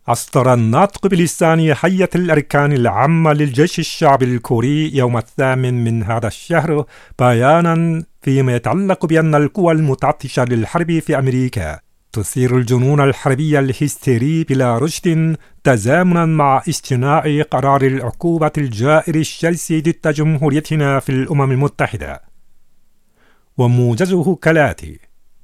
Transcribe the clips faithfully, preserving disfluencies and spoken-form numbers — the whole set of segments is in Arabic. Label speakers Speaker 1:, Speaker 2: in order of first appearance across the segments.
Speaker 1: أصدر الناطق بلسان هيئة الأركان العامة للجيش الشعبي الكوري يوم الثامن من هذا الشهر بيانا فيما يتعلق بأن القوى المتعطشة للحرب في أمريكا تثير الجنون الحربي الهستيري بلا رشد تزامنا مع اجتناء قرار العقوبة الجائر الشرس ضد جمهوريتنا في الأمم المتحدة. وموجزه كالآتي: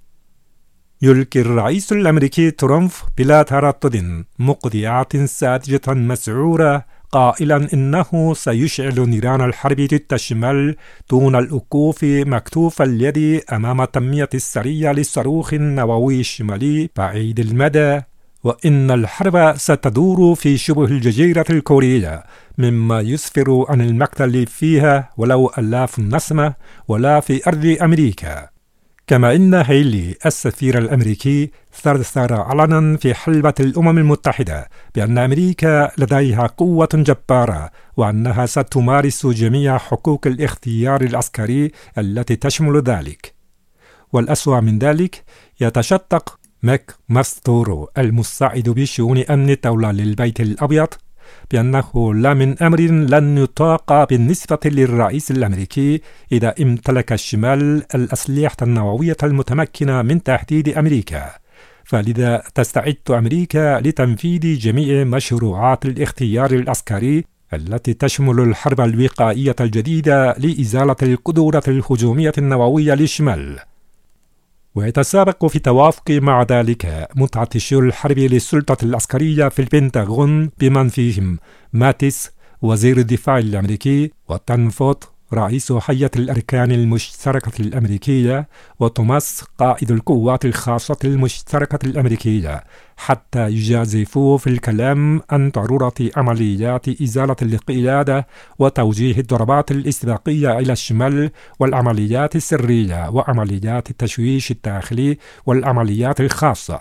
Speaker 1: يلقي الرئيس الأمريكي ترامب بلا تردد مقطعات ساذجة مسعورة قائلا إنه سيشعل نيران الحرب ضد الشمال دون الوقوف مكتوف اليد أمام تنمية السرية للصاروخ النووي الشمالي بعيد المدى، وإن الحرب ستدور في شبه الجزيرة الكورية مما يسفر عن المقتل فيها ولو آلاف نسمة ولا في أرض أمريكا. كما إن هيلي السفير الأمريكي ثرثر علنا في حلبة الأمم المتحدة بأن أمريكا لديها قوة جبارة وأنها ستمارس جميع حقوق الاختيار العسكري التي تشمل ذلك. والأسوأ من ذلك، يتشتق ماك ماستورو المساعد بشؤون أمن الدولة للبيت الأبيض بأنه لا من أمر لن يطاق بالنسبة للرئيس الأمريكي إذا امتلك الشمال الأسلحة النووية المتمكنة من تهديد أمريكا، فلذا تستعد أمريكا لتنفيذ جميع مشروعات الاختيار العسكري التي تشمل الحرب الوقائية الجديدة لإزالة القدرة الهجومية النووية للشمال. ويتسابق في توافق مع ذلك متعطشو الحرب للسلطة العسكرية في البنتاغون بمن فيهم ماتيس وزير الدفاع الأمريكي وتانفوت رئيس هيئة الأركان المشتركة الأمريكية وتوماس قائد القوات الخاصة المشتركة الأمريكية، حتى يجازفوا في الكلام عن ضرورة عمليات إزالة القيادة وتوجيه الضربات الاستباقية إلى الشمال والعمليات السرية وعمليات التشويش الداخلي والعمليات الخاصة.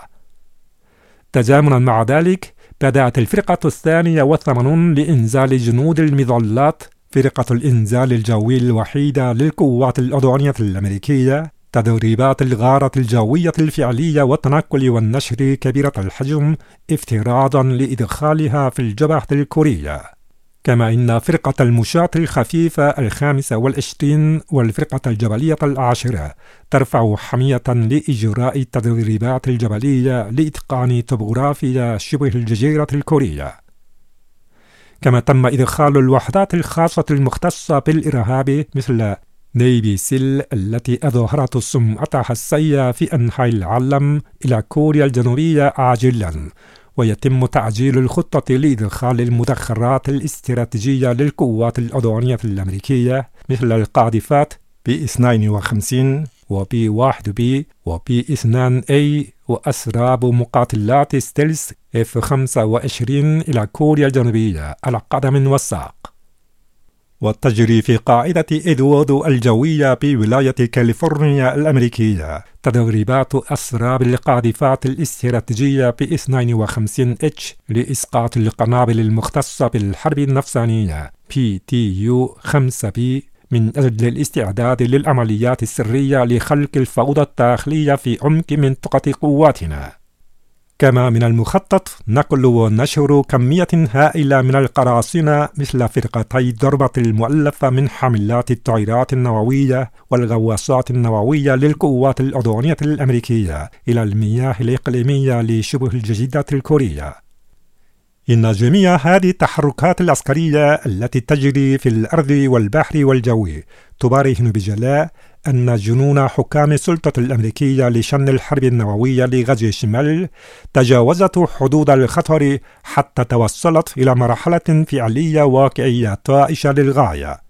Speaker 1: تزامنا مع ذلك، بدأت الفرقة الثانية والثمانون لإنزال جنود المظلات، فرقة الإنزال الجوي الوحيدة للقوات الأردنية الأمريكية، تدريبات الغارة الجوية الفعلية والتنقل والنشر كبيرة الحجم افتراضا لإدخالها في الجبهة الكورية. كما إن فرقة المشاة الخفيفة الخامسة والعشرين والفرقة الجبلية العاشرة ترفع حمية لإجراء التدريبات الجبلية لإتقان توبوغرافيا شبه الجزيرة الكورية. كما تم إدخال الوحدات الخاصة المختصة بالإرهاب مثل نيفي سيل التي أظهرت سمعتها السيئة في أنحاء العالم إلى كوريا الجنوبية عاجلا، ويتم تعجيل الخطة لإدخال المدخرات الاستراتيجية للقوات الأردنية الأمريكية مثل القاذفات بي اثنين وخمسين وبي واحد بي وبي اثنين اي وأسراب مقاتلات ستيلز اف خمسة وعشرين إلى كوريا الجنوبية على قدم وساق. وتجري في قاعدة إدوارد الجوية بولاية كاليفورنيا الأمريكية تدريبات أسراب القاذفات الاستراتيجية ب اثنين وخمسين اتش لإسقاط القنابل المختصة بالحرب النفسانية بي تي يو خمسة بي من أجل الاستعداد للعمليات السرية لخلق الفوضى الداخلية في عمق منطقة قواتنا. كما من المخطط نقل ونشر كمية هائلة من القراصنة مثل فرقتي الضربة المؤلفة من حاملات الطائرات النووية والغواصات النووية للقوات الأردنية الأمريكية إلى المياه الإقليمية لشبه الجزيرة الكورية. إن جميع هذه التحركات العسكرية التي تجري في الأرض والبحر والجو تبرهن بجلاء أن جنون حكام السلطة الأمريكية لشن الحرب النووية لغزو الشمال تجاوزت حدود الخطر حتى توصلت إلى مرحلة فعلية واقعية طائشة للغاية.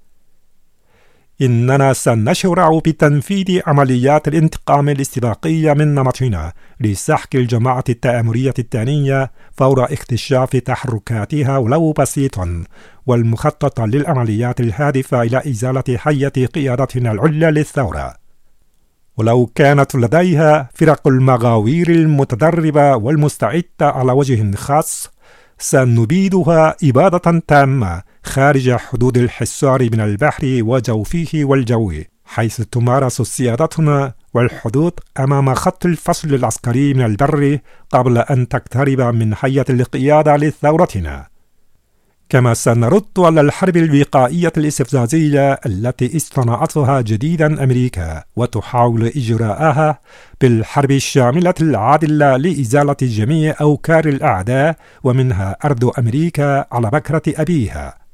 Speaker 1: إننا سنشرع بتنفيذ عمليات الانتقام الاستباقية من نمطنا لسحق الجماعة التآمرية الثانية فور اكتشاف تحركاتها ولو بسيطا، والمخطط للعمليات الهادفة إلى إزالة هيئة قيادتنا العليا للثورة. ولو كانت لديها فرق المغاوير المتدربة والمستعدة على وجه خاص، سنبيدها إبادة تامة خارج حدود الحصار من البحر وجوفه والجو، حيث تمارس سيادتنا والحدود أمام خط الفصل العسكري من البر قبل أن تقترب من هيئة القيادة لثورتنا. كما سنرد على الحرب الوقائية الاستفزازية التي اصطنعتها جديدا أمريكا وتحاول إجراءها بالحرب الشاملة العادلة لإزالة جميع أوكار الأعداء ومنها أرض أمريكا على بكرة أبيها.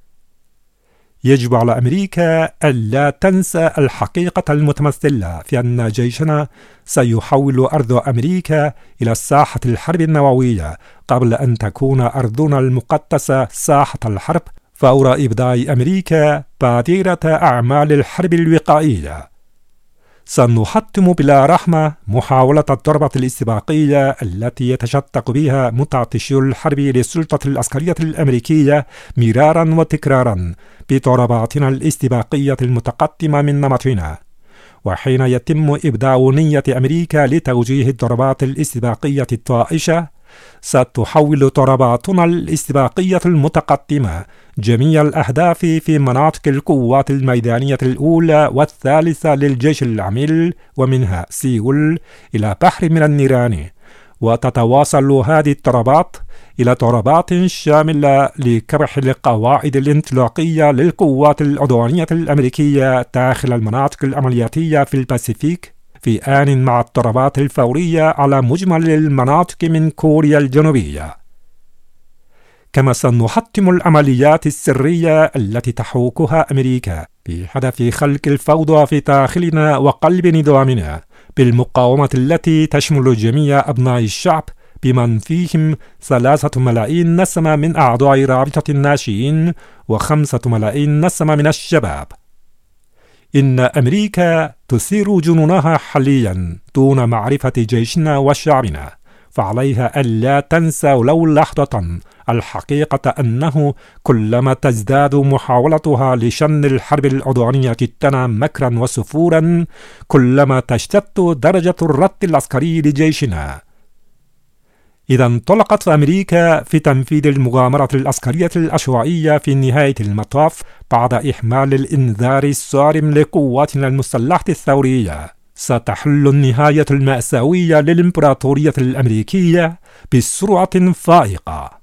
Speaker 1: يجب على أمريكا ألا تنسى الحقيقة المتمثلة في أن جيشنا سيحول أرض أمريكا إلى ساحة الحرب النووية قبل أن تكون أرضنا المقدسة ساحة الحرب فور إبداء أمريكا بادرة أعمال الحرب الوقائية. سنحتم بلا رحمة محاولة الضربة الاستباقية التي يتشتق بها متعطشو الحرب للسلطة العسكرية الأمريكية مرارا وتكرارا بضرباتنا الاستباقية المتقدمة من نمطنا. وحين يتم إبداء نية أمريكا لتوجيه الضربات الاستباقية الطائشة، ستحول ضرباتنا الاستباقية المتقدمة جميع الأهداف في مناطق القوات الميدانية الأولى والثالثة للجيش العميل ومنها سيول إلى بحر من النيران، وتتواصل هذه الضربات إلى ضربات شاملة لكبح القواعد الانطلاقية للقوات العدوانية الأمريكية داخل المناطق العملياتية في الباسيفيك، في آن مع الضربات الفورية على مجمل المناطق من كوريا الجنوبية. كما سنحتم العمليات السرية التي تحوكها أمريكا بهدف خلق الفوضى في داخلنا وقلب نظامنا بالمقاومة التي تشمل جميع أبناء الشعب بمن فيهم ثلاثة ملايين نسمة من أعضاء رابطة الناشئين وخمسة ملايين نسمة من الشباب. إن أمريكا تثير جنونها حاليا دون معرفة جيشنا وشعبنا، فعليها ألا تنسى ولو لحظة الحقيقة أنه كلما تزداد محاولتها لشن الحرب العدوانية جدا مكرا وسفورا كلما تشتد درجة الرد العسكري لجيشنا. إذا انطلقت أمريكا في تنفيذ المغامرة العسكرية العشوائية في نهاية المطاف بعد إحمال الإنذار الصارم لقواتنا المسلحة الثورية، ستحل النهاية المأساوية للإمبراطورية الأمريكية بسرعة فائقة.